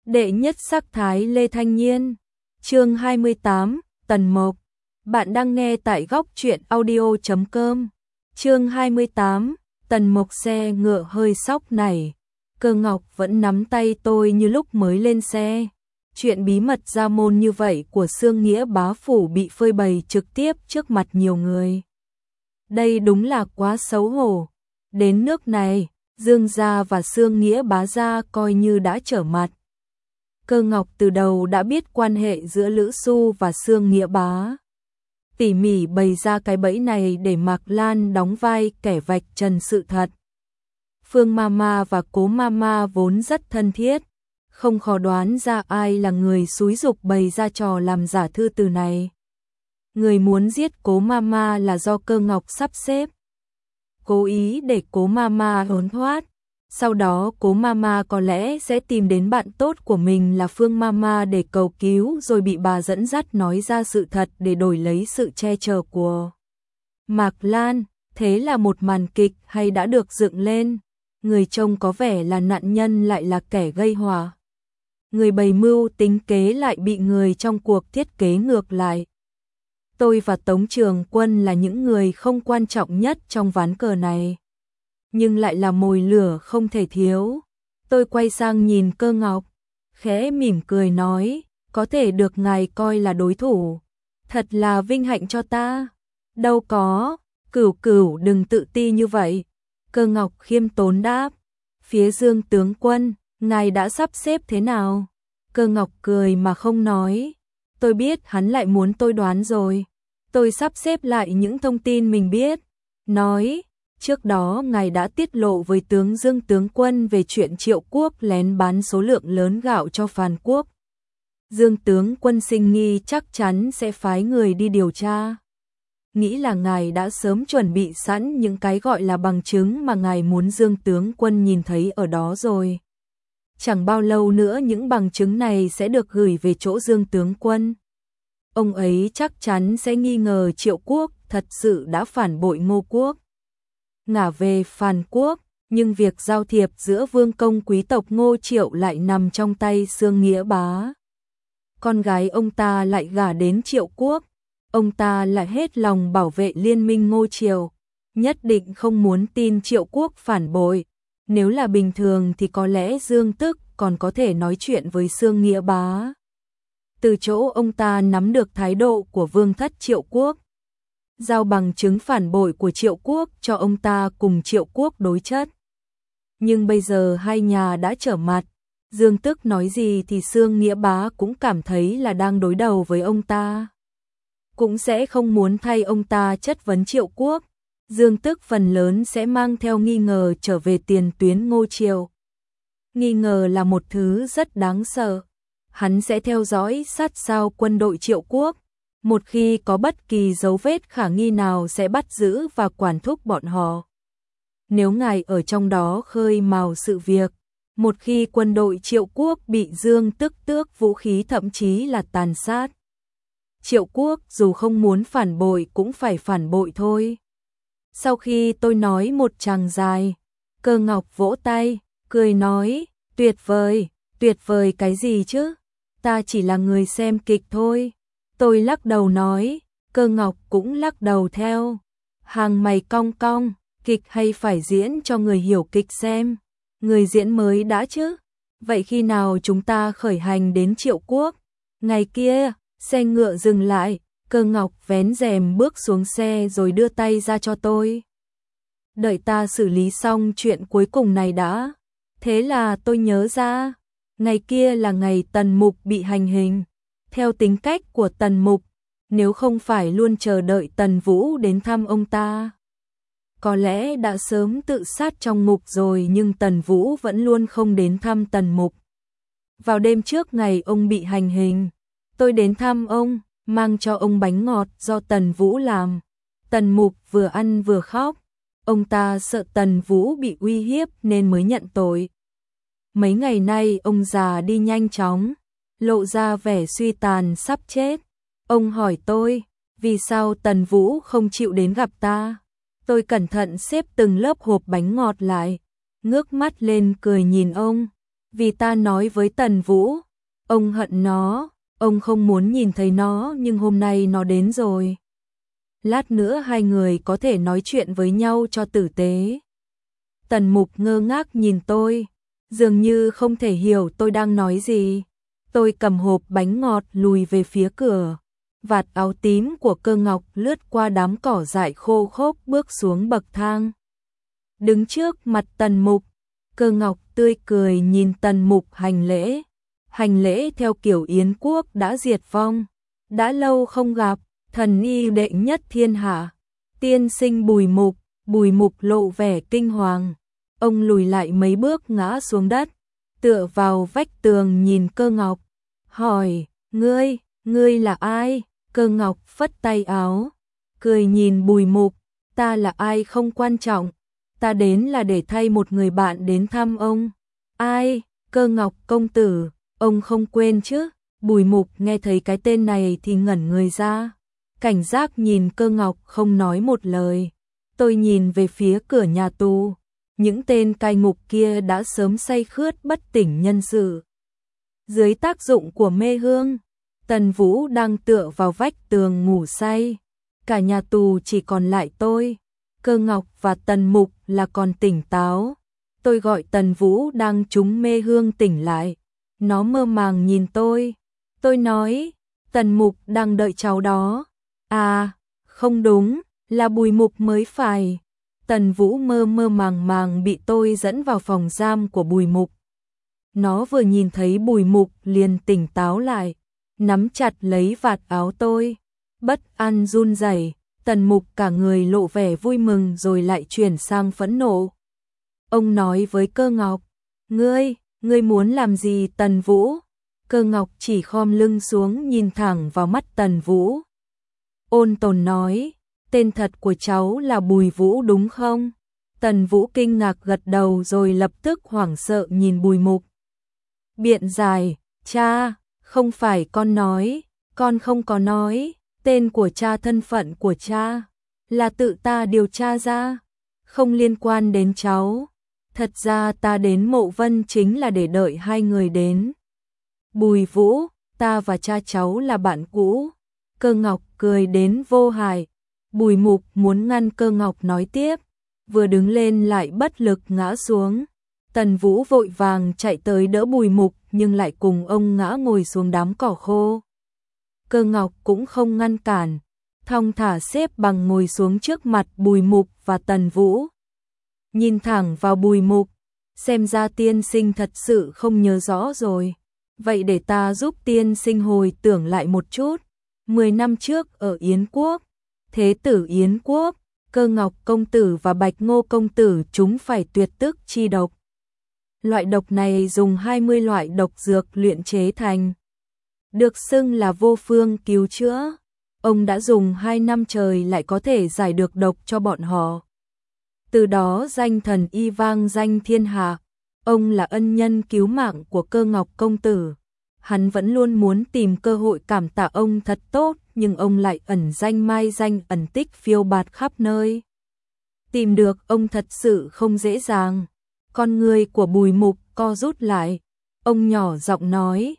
Đệ nhất sắc thái Lê Thanh Nhiên. Chương 28, Tần Mộc. Bạn đang nghe tại góc truyện audio.com. Chương 28, Tần Mộc. Xe ngựa hơi sóc nảy. Cơ Ngọc vẫn nắm tay tôi như lúc mới lên xe. Chuyện bí mật ra môn như vậy của Xương Nghĩa bá phủ bị phơi bày trực tiếp trước mặt nhiều người. Đây đúng là quá xấu hổ. Đến nước này, Dương gia và Xương Nghĩa bá gia coi như đã trở mặt. Cơ Ngọc từ đầu đã biết quan hệ giữa Lữ Xu và Xương Nghĩa bá. Tỉ mỉ bày ra cái bẫy này để Mạc Lan đóng vai kẻ vạch trần sự thật. Phương Mama và Cố Mama vốn rất thân thiết, không khó đoán ra ai là người xúi giục bày ra trò làm giả thư từ này. Người muốn giết Cố Mama là do Cơ Ngọc sắp xếp, cố ý để Cố Mama trốn thoát. Sau đó Cố Mama có lẽ sẽ tìm đến bạn tốt của mình là Phương Mama để cầu cứu, rồi bị bà dẫn dắt nói ra sự thật để đổi lấy sự che chở của Mạc Lan. Thế là một màn kịch hay đã được dựng lên. Người trông có vẻ là nạn nhân lại là kẻ gây họa. Người bày mưu tính kế lại bị người trong cuộc thiết kế ngược lại. Tôi và Tống Trường Quân là những người không quan trọng nhất trong ván cờ này, nhưng lại là mồi lửa không thể thiếu. Tôi quay sang nhìn Cơ Ngọc, khẽ mỉm cười nói, có thể được ngài coi là đối thủ, thật là vinh hạnh cho ta. Đâu có, Cửu đừng tự ti như vậy. Cơ Ngọc khiêm tốn đáp. Phía Dương tướng quân, ngài đã sắp xếp thế nào? Cơ Ngọc cười mà không nói. Tôi biết hắn lại muốn tôi đoán rồi. Tôi sắp xếp lại những thông tin mình biết. Nói, trước đó ngài đã tiết lộ với tướng Dương tướng quân về chuyện Triệu Quốc lén bán số lượng lớn gạo cho Phàn Quốc. Dương tướng quân sinh nghi chắc chắn sẽ phái người đi điều tra. Nghĩ là ngài đã sớm chuẩn bị sẵn những cái gọi là bằng chứng mà ngài muốn Dương tướng quân nhìn thấy ở đó rồi. Chẳng bao lâu nữa những bằng chứng này sẽ được gửi về chỗ Dương tướng quân. Ông ấy chắc chắn sẽ nghi ngờ Triệu Quốc thật sự đã phản bội Ngô Quốc, ngả về Phàn Quốc, nhưng việc giao thiệp giữa vương công quý tộc Ngô Triệu lại nằm trong tay Xương Nghĩa bá. Con gái ông ta lại gả đến Triệu Quốc. Ông ta lại hết lòng bảo vệ liên minh Ngô Triều, nhất định không muốn tin Triệu Quốc phản bội. Nếu là bình thường thì có lẽ Dương Tức còn có thể nói chuyện với Xương Nghĩa bá. Từ chỗ ông ta nắm được thái độ của vương thất Triệu Quốc, giao bằng chứng phản bội của Triệu Quốc cho ông ta cùng Triệu Quốc đối chất. Nhưng bây giờ hai nhà đã trở mặt, Dương Tức nói gì thì Xương Nghĩa bá cũng cảm thấy là đang đối đầu với ông ta, cũng sẽ không muốn thay ông ta chất vấn Triệu Quốc. Dương Tức phần lớn sẽ mang theo nghi ngờ trở về tiền tuyến Ngô Triều. Nghi ngờ là một thứ rất đáng sợ. Hắn sẽ theo dõi sát sao quân đội Triệu Quốc. Một khi có bất kỳ dấu vết khả nghi nào sẽ bắt giữ và quản thúc bọn họ. Nếu ngài ở trong đó khơi mào sự việc, một khi quân đội Triệu Quốc bị Dương Tức tước vũ khí thậm chí là tàn sát, Triệu Quốc dù không muốn phản bội cũng phải phản bội thôi. Sau khi tôi nói một tràng dài, Cơ Ngọc vỗ tay, cười nói, tuyệt vời cái gì chứ? Ta chỉ là người xem kịch thôi. Tôi lắc đầu nói, Cơ Ngọc cũng lắc đầu theo. Hàng mày cong cong, kịch hay phải diễn cho người hiểu kịch xem. Người diễn mới đã chứ. Vậy khi nào chúng ta khởi hành đến Triệu Quốc? Ngày kia. Xe ngựa dừng lại, Cơ Ngọc vén rèm bước xuống xe rồi đưa tay ra cho tôi. Đợi ta xử lý xong chuyện cuối cùng này đã. Thế là tôi nhớ ra, ngày kia là ngày Tần Mục bị hành hình. Theo tính cách của Tần Mục, nếu không phải luôn chờ đợi Tần Vũ đến thăm ông ta, có lẽ đã sớm tự sát trong ngục rồi, nhưng Tần Vũ vẫn luôn không đến thăm Tần Mục. Vào đêm trước ngày ông bị hành hình, tôi đến thăm ông, mang cho ông bánh ngọt do Tần Vũ làm. Tần Mục vừa ăn vừa khóc. Ông ta sợ Tần Vũ bị uy hiếp nên mới nhận tội. Mấy ngày nay ông già đi nhanh chóng, lộ ra vẻ suy tàn sắp chết. Ông hỏi tôi, vì sao Tần Vũ không chịu đến gặp ta? Tôi cẩn thận xếp từng lớp hộp bánh ngọt lại, ngước mắt lên cười nhìn ông. Vì ta nói với Tần Vũ, ông hận nó, ông không muốn nhìn thấy nó, nhưng hôm nay nó đến rồi. Lát nữa hai người có thể nói chuyện với nhau cho tử tế. Tần Mục ngơ ngác nhìn tôi, dường như không thể hiểu tôi đang nói gì. Tôi cầm hộp bánh ngọt lùi về phía cửa. Vạt áo tím của Cơ Ngọc lướt qua đám cỏ dại khô khốc bước xuống bậc thang. Đứng trước mặt Tần Mục, Cơ Ngọc tươi cười nhìn Tần Mục hành lễ. Hành lễ theo kiểu Yến quốc đã diệt vong. Đã lâu không gặp, thần y đệ nhất thiên hạ. Tiên sinh Bùi Mục lộ vẻ kinh hoàng. Ông lùi lại mấy bước ngã xuống đất, tựa vào vách tường nhìn Cơ Ngọc. Hỏi, ngươi là ai? Cơ Ngọc phất tay áo, cười nhìn Bùi Mục, ta là ai không quan trọng, ta đến là để thay một người bạn đến thăm ông. Ai? Cơ Ngọc công tử, ông không quên chứ? Bùi Mục nghe thấy cái tên này thì ngẩn người ra, cảnh giác nhìn Cơ Ngọc không nói một lời. Tôi nhìn về phía cửa nhà tù, những tên cai ngục kia đã sớm say khướt bất tỉnh nhân sự. Dưới tác dụng của mê hương, Tần Vũ đang tựa vào vách tường ngủ say. Cả nhà tù chỉ còn lại tôi, Cơ Ngọc và Tần Mục là còn tỉnh táo. Tôi gọi Tần Vũ đang trúng mê hương tỉnh lại. Nó mơ màng nhìn tôi. Tôi nói, Tần Mục đang đợi cháu đó. À, không đúng, là Bùi Mục mới phải. Tần Vũ mơ màng bị tôi dẫn vào phòng giam của Bùi Mục. Nó vừa nhìn thấy Bùi Mục liền tỉnh táo lại, nắm chặt lấy vạt áo tôi, bất an run rẩy. Tần Mục cả người lộ vẻ vui mừng rồi lại chuyển sang phẫn nộ. Ông nói với Cơ Ngọc, ngươi muốn làm gì Tần Vũ? Cơ Ngọc chỉ khom lưng xuống nhìn thẳng vào mắt Tần Vũ. Ôn tồn nói, tên thật của cháu là Bùi Vũ đúng không? Tần Vũ kinh ngạc gật đầu rồi lập tức hoảng sợ nhìn Bùi Mục. Biện giải, cha, không phải con nói, con không có nói, tên của cha, thân phận của cha là tự ta điều tra ra, không liên quan đến cháu. Thật ra ta đến Mộ Vân chính là để đợi hai người đến. Bùi Vũ, ta và cha cháu là bạn cũ. Cơ Ngọc cười đến vô hại. Bùi Mục muốn ngăn Cơ Ngọc nói tiếp, vừa đứng lên lại bất lực ngã xuống. Tần Vũ vội vàng chạy tới đỡ Bùi Mục nhưng lại cùng ông ngã ngồi xuống đám cỏ khô. Cơ Ngọc cũng không ngăn cản, thong thả xếp bằng ngồi xuống trước mặt Bùi Mục và Tần Vũ. Nhìn thẳng vào Bùi Mục, xem ra tiên sinh thật sự không nhớ rõ rồi. Vậy để ta giúp tiên sinh hồi tưởng lại một chút. 10 năm trước ở Yến quốc, Thế tử Yến quốc, Cơ Ngọc công tử và Bạch Ngô công tử chúng phải tuyệt tức chi độc. Loại độc này dùng 20 loại độc dược luyện chế thành, được xưng là vô phương cứu chữa. Ông đã dùng 2 năm trời lại có thể giải được độc cho bọn họ. Từ đó danh thần y vang danh thiên hạ. Ông là ân nhân cứu mạng của Cơ Ngọc công tử. Hắn vẫn luôn muốn tìm cơ hội cảm tạ ông thật tốt, nhưng ông lại ẩn danh mai danh ẩn tích phiêu bạt khắp nơi. Tìm được ông thật sự không dễ dàng. Con người của Bùi Mục co rút lại. Ông nhỏ giọng nói,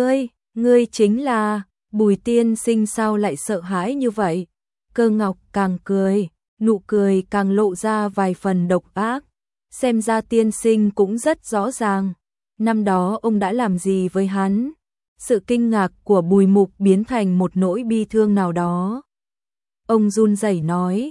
ngươi chính là Bùi tiên sinh, sao lại sợ hãi như vậy? Cơ Ngọc càng cười, nụ cười càng lộ ra vài phần độc ác. Xem ra tiên sinh cũng rất rõ ràng, năm đó ông đã làm gì với hắn. Sự kinh ngạc của Bùi Mục biến thành một nỗi bi thương nào đó. Ông run rẩy nói,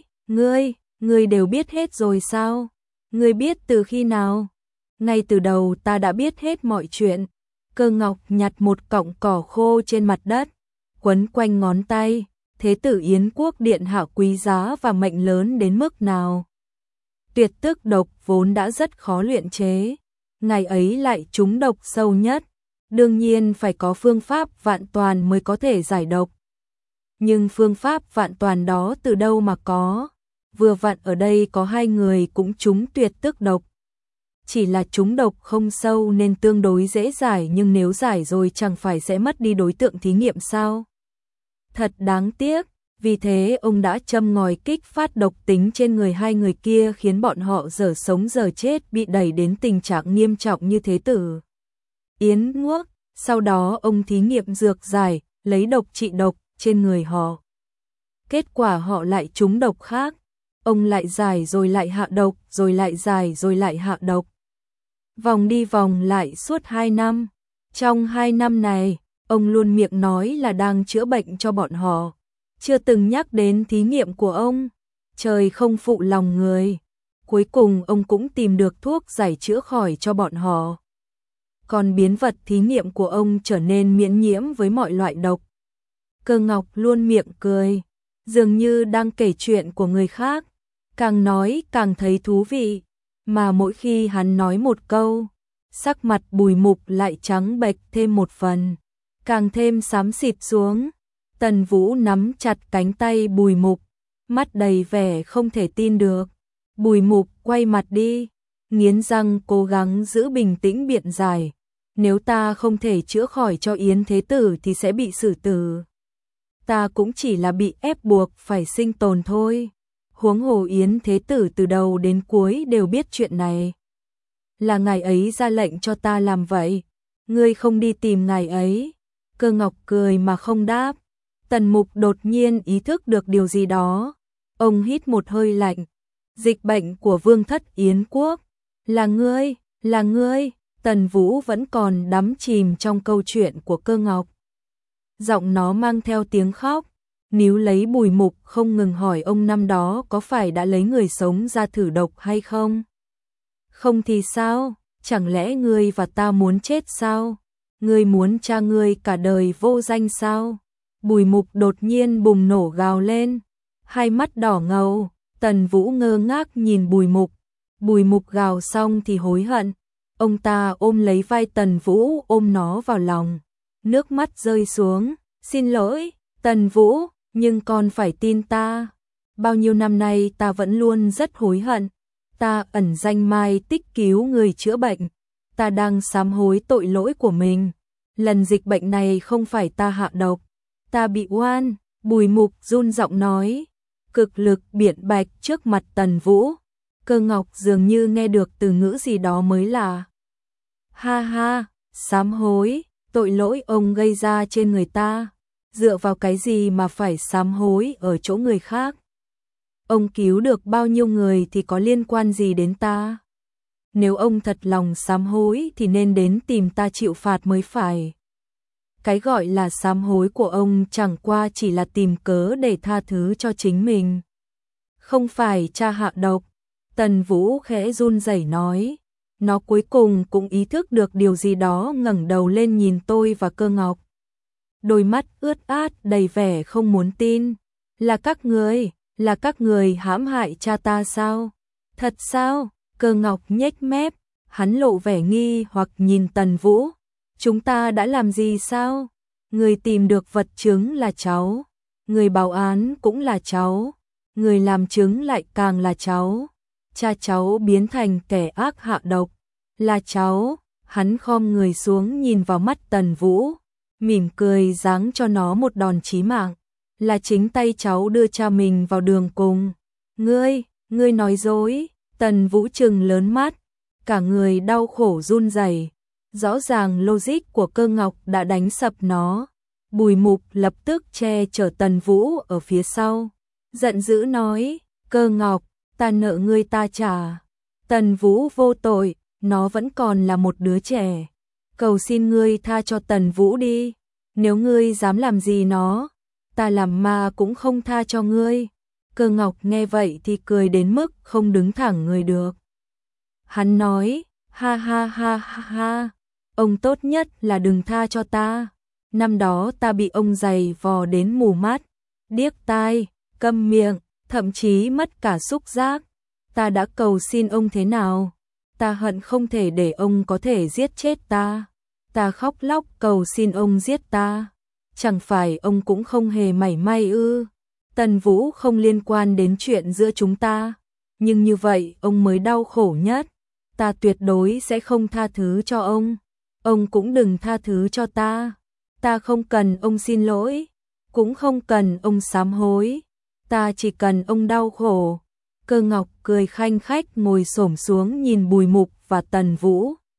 ngươi đều biết hết rồi sao? Ngươi biết từ khi nào? Ngay từ đầu ta đã biết hết mọi chuyện. Cơ Ngọc nhặt một cọng cỏ khô trên mặt đất, quấn quanh ngón tay. Thế tử Yến quốc điện hạ quý giá và mệnh lớn đến mức nào? Tuyệt tức độc vốn đã rất khó luyện chế, ngày ấy lại trúng độc sâu nhất, đương nhiên phải có phương pháp vạn toàn mới có thể giải độc. Nhưng phương pháp vạn toàn đó từ đâu mà có? Vừa vặn ở đây có hai người cũng trúng tuyệt tức độc. Chỉ là trúng độc không sâu nên tương đối dễ giải, nhưng nếu giải rồi chẳng phải sẽ mất đi đối tượng thí nghiệm sao? Thật đáng tiếc, vì thế ông đã châm ngòi kích phát độc tính trên người hai người kia, khiến bọn họ dở sống dở chết, bị đẩy đến tình trạng nghiêm trọng như thế tử Yến Quốc, sau đó ông thí nghiệm dược giải, lấy độc trị độc trên người họ. Kết quả họ lại trúng độc khác, ông lại giải rồi lại hạ độc, rồi lại giải rồi lại hạ độc. Vòng đi vòng lại suốt 2 năm. Trong 2 năm này, ông luôn miệng nói là đang chữa bệnh cho bọn họ, chưa từng nhắc đến thí nghiệm của ông. Trời không phụ lòng người, cuối cùng ông cũng tìm được thuốc giải chữa khỏi cho bọn họ. Còn biến vật thí nghiệm của ông trở nên miễn nhiễm với mọi loại độc. Cơ Ngọc luôn miệng cười, dường như đang kể chuyện của người khác, càng nói càng thấy thú vị, mà mỗi khi hắn nói một câu, sắc mặt Bùi Mục lại trắng bệch thêm một phần, càng thêm xám xịt xuống. Tần Vũ nắm chặt cánh tay Bùi Mục, mắt đầy vẻ không thể tin được. Bùi Mục quay mặt đi, nghiến răng cố gắng giữ bình tĩnh biện giải. Nếu ta không thể chữa khỏi cho Yến Thế Tử thì sẽ bị xử tử. Ta cũng chỉ là bị ép buộc phải sinh tồn thôi. Huống hồ Yến Thế Tử từ đầu đến cuối đều biết chuyện này. Là ngài ấy ra lệnh cho ta làm vậy. Ngươi không đi tìm ngài ấy. Cơ Ngọc cười mà không đáp. Tần Mục đột nhiên ý thức được điều gì đó. Ông hít một hơi lạnh. Dịch bệnh của Vương thất Yến Quốc. Là ngươi, là ngươi. Tần Vũ vẫn còn đắm chìm trong câu chuyện của Cơ Ngọc. Giọng nó mang theo tiếng khóc. Níu lấy Bùi Mục không ngừng hỏi ông năm đó có phải đã lấy người sống ra thử độc hay không? Không thì sao? Chẳng lẽ ngươi và ta muốn chết sao? Ngươi muốn cha ngươi cả đời vô danh sao? Bùi Mục đột nhiên bùng nổ gào lên, hai mắt đỏ ngầu. Tần Vũ ngơ ngác nhìn Bùi Mục. Bùi Mục gào xong thì hối hận. Ông ta ôm lấy vai Tần Vũ, ôm nó vào lòng. Nước mắt rơi xuống. Xin lỗi, Tần Vũ, nhưng con phải tin ta. Bao nhiêu năm nay ta vẫn luôn rất hối hận. Ta ẩn danh mai tích cứu người chữa bệnh. Ta đang sám hối tội lỗi của mình. Lần dịch bệnh này không phải ta hạ độc. Ta bị oan. Bùi Mục run giọng nói. Cực lực biện bạch trước mặt Tần Vũ. Cơ Ngọc dường như nghe được từ ngữ gì đó mới lạ. Ha ha, sám hối, tội lỗi ông gây ra trên người ta. Dựa vào cái gì mà phải sám hối ở chỗ người khác? Ông cứu được bao nhiêu người thì có liên quan gì đến ta? Nếu ông thật lòng sám hối thì nên đến tìm ta chịu phạt mới phải. Cái gọi là sám hối của ông chẳng qua chỉ là tìm cớ để tha thứ cho chính mình. Không phải cha hạ độc. Tần Vũ khẽ run rẩy nói. Nó cuối cùng cũng ý thức được điều gì đó, ngẩng đầu lên nhìn tôi và Cơ Ngọc. Đôi mắt ướt át đầy vẻ không muốn tin. Là các người hãm hại cha ta sao? Thật sao? Cơ Ngọc nhếch mép, hắn lộ vẻ nghi hoặc nhìn Tần Vũ. Chúng ta đã làm gì sao? Người tìm được vật chứng là cháu. Người báo án cũng là cháu. Người làm chứng lại càng là cháu. Cha cháu biến thành kẻ ác hạ độc. Là cháu. Hắn khom người xuống nhìn vào mắt Tần Vũ, mỉm cười giáng cho nó một đòn chí mạng. Là chính tay cháu đưa cha mình vào đường cùng. Ngươi nói dối. Tần Vũ trừng lớn mắt, cả người đau khổ run rẩy. Rõ ràng logic của Cơ Ngọc đã đánh sập nó. Bùi Mục lập tức che chở Tần Vũ ở phía sau, giận dữ nói, Cơ Ngọc, ta nợ ngươi ta trả. Tần Vũ vô tội, nó vẫn còn là một đứa trẻ. Cầu xin ngươi tha cho Tần Vũ đi. Nếu ngươi dám làm gì nó, ta làm ma cũng không tha cho ngươi. Cơ Ngọc nghe vậy thì cười đến mức không đứng thẳng người được. Hắn nói, ha ha ha ha ha, ông tốt nhất là đừng tha cho ta. Năm đó ta bị ông giày vò đến mù mắt, điếc tai, câm miệng, thậm chí mất cả xúc giác. Ta đã cầu xin ông thế nào? Ta hận không thể để ông có thể giết chết ta. Ta khóc lóc cầu xin ông giết ta. Chẳng phải ông cũng không hề mảy may ư? Tần Vũ không liên quan đến chuyện giữa chúng ta, nhưng như vậy ông mới đau khổ nhất. Ta tuyệt đối sẽ không tha thứ cho ông. Ông cũng đừng tha thứ cho ta. Ta không cần ông xin lỗi, cũng không cần ông sám hối. Ta chỉ cần ông đau khổ. Cơ Ngọc cười khanh khách ngồi xổm xuống nhìn Bùi Mục và Tần Vũ.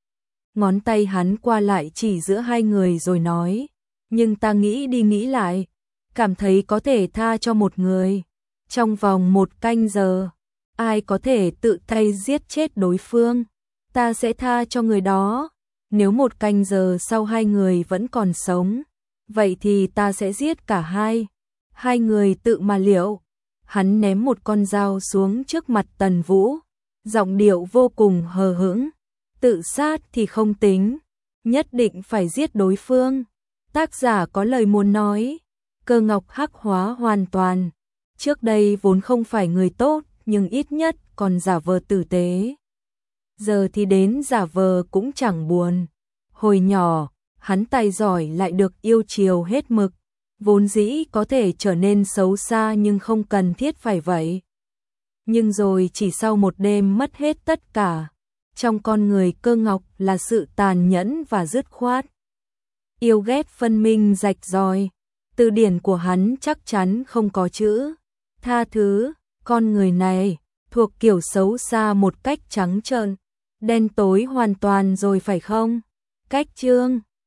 ngón tay hắn qua lại chỉ giữa hai người rồi nói, nhưng ta nghĩ đi nghĩ lại, cảm thấy có thể tha cho một người. Trong vòng 1 canh giờ, ai có thể tự tay giết chết đối phương, ta sẽ tha cho người đó. Nếu 1 canh giờ sau hai người vẫn còn sống, vậy thì ta sẽ giết cả hai. Hai người tự mà liệu. Hắn ném một con dao xuống trước mặt Tần Vũ, giọng điệu vô cùng hờ hững. Tự sát thì không tính, nhất định phải giết đối phương. Tác giả có lời muốn nói, Cơ Ngọc hắc hóa hoàn toàn. Trước đây vốn không phải người tốt, nhưng ít nhất còn giả vờ tử tế. Giờ thì đến giả vờ cũng chẳng buồn. Hồi nhỏ, hắn tài giỏi lại được yêu chiều hết mực. Vốn dĩ có thể trở nên xấu xa nhưng không cần thiết phải vậy. Nhưng rồi chỉ sau một đêm mất hết tất cả. Trong con người Cơ Ngọc là sự tàn nhẫn và dứt khoát. Yêu ghét phân minh rạch ròi. Từ điển của hắn chắc chắn không có chữ tha thứ. Con người này thuộc kiểu xấu xa một cách trắng trợn, đen tối hoàn toàn rồi phải không? Cách chương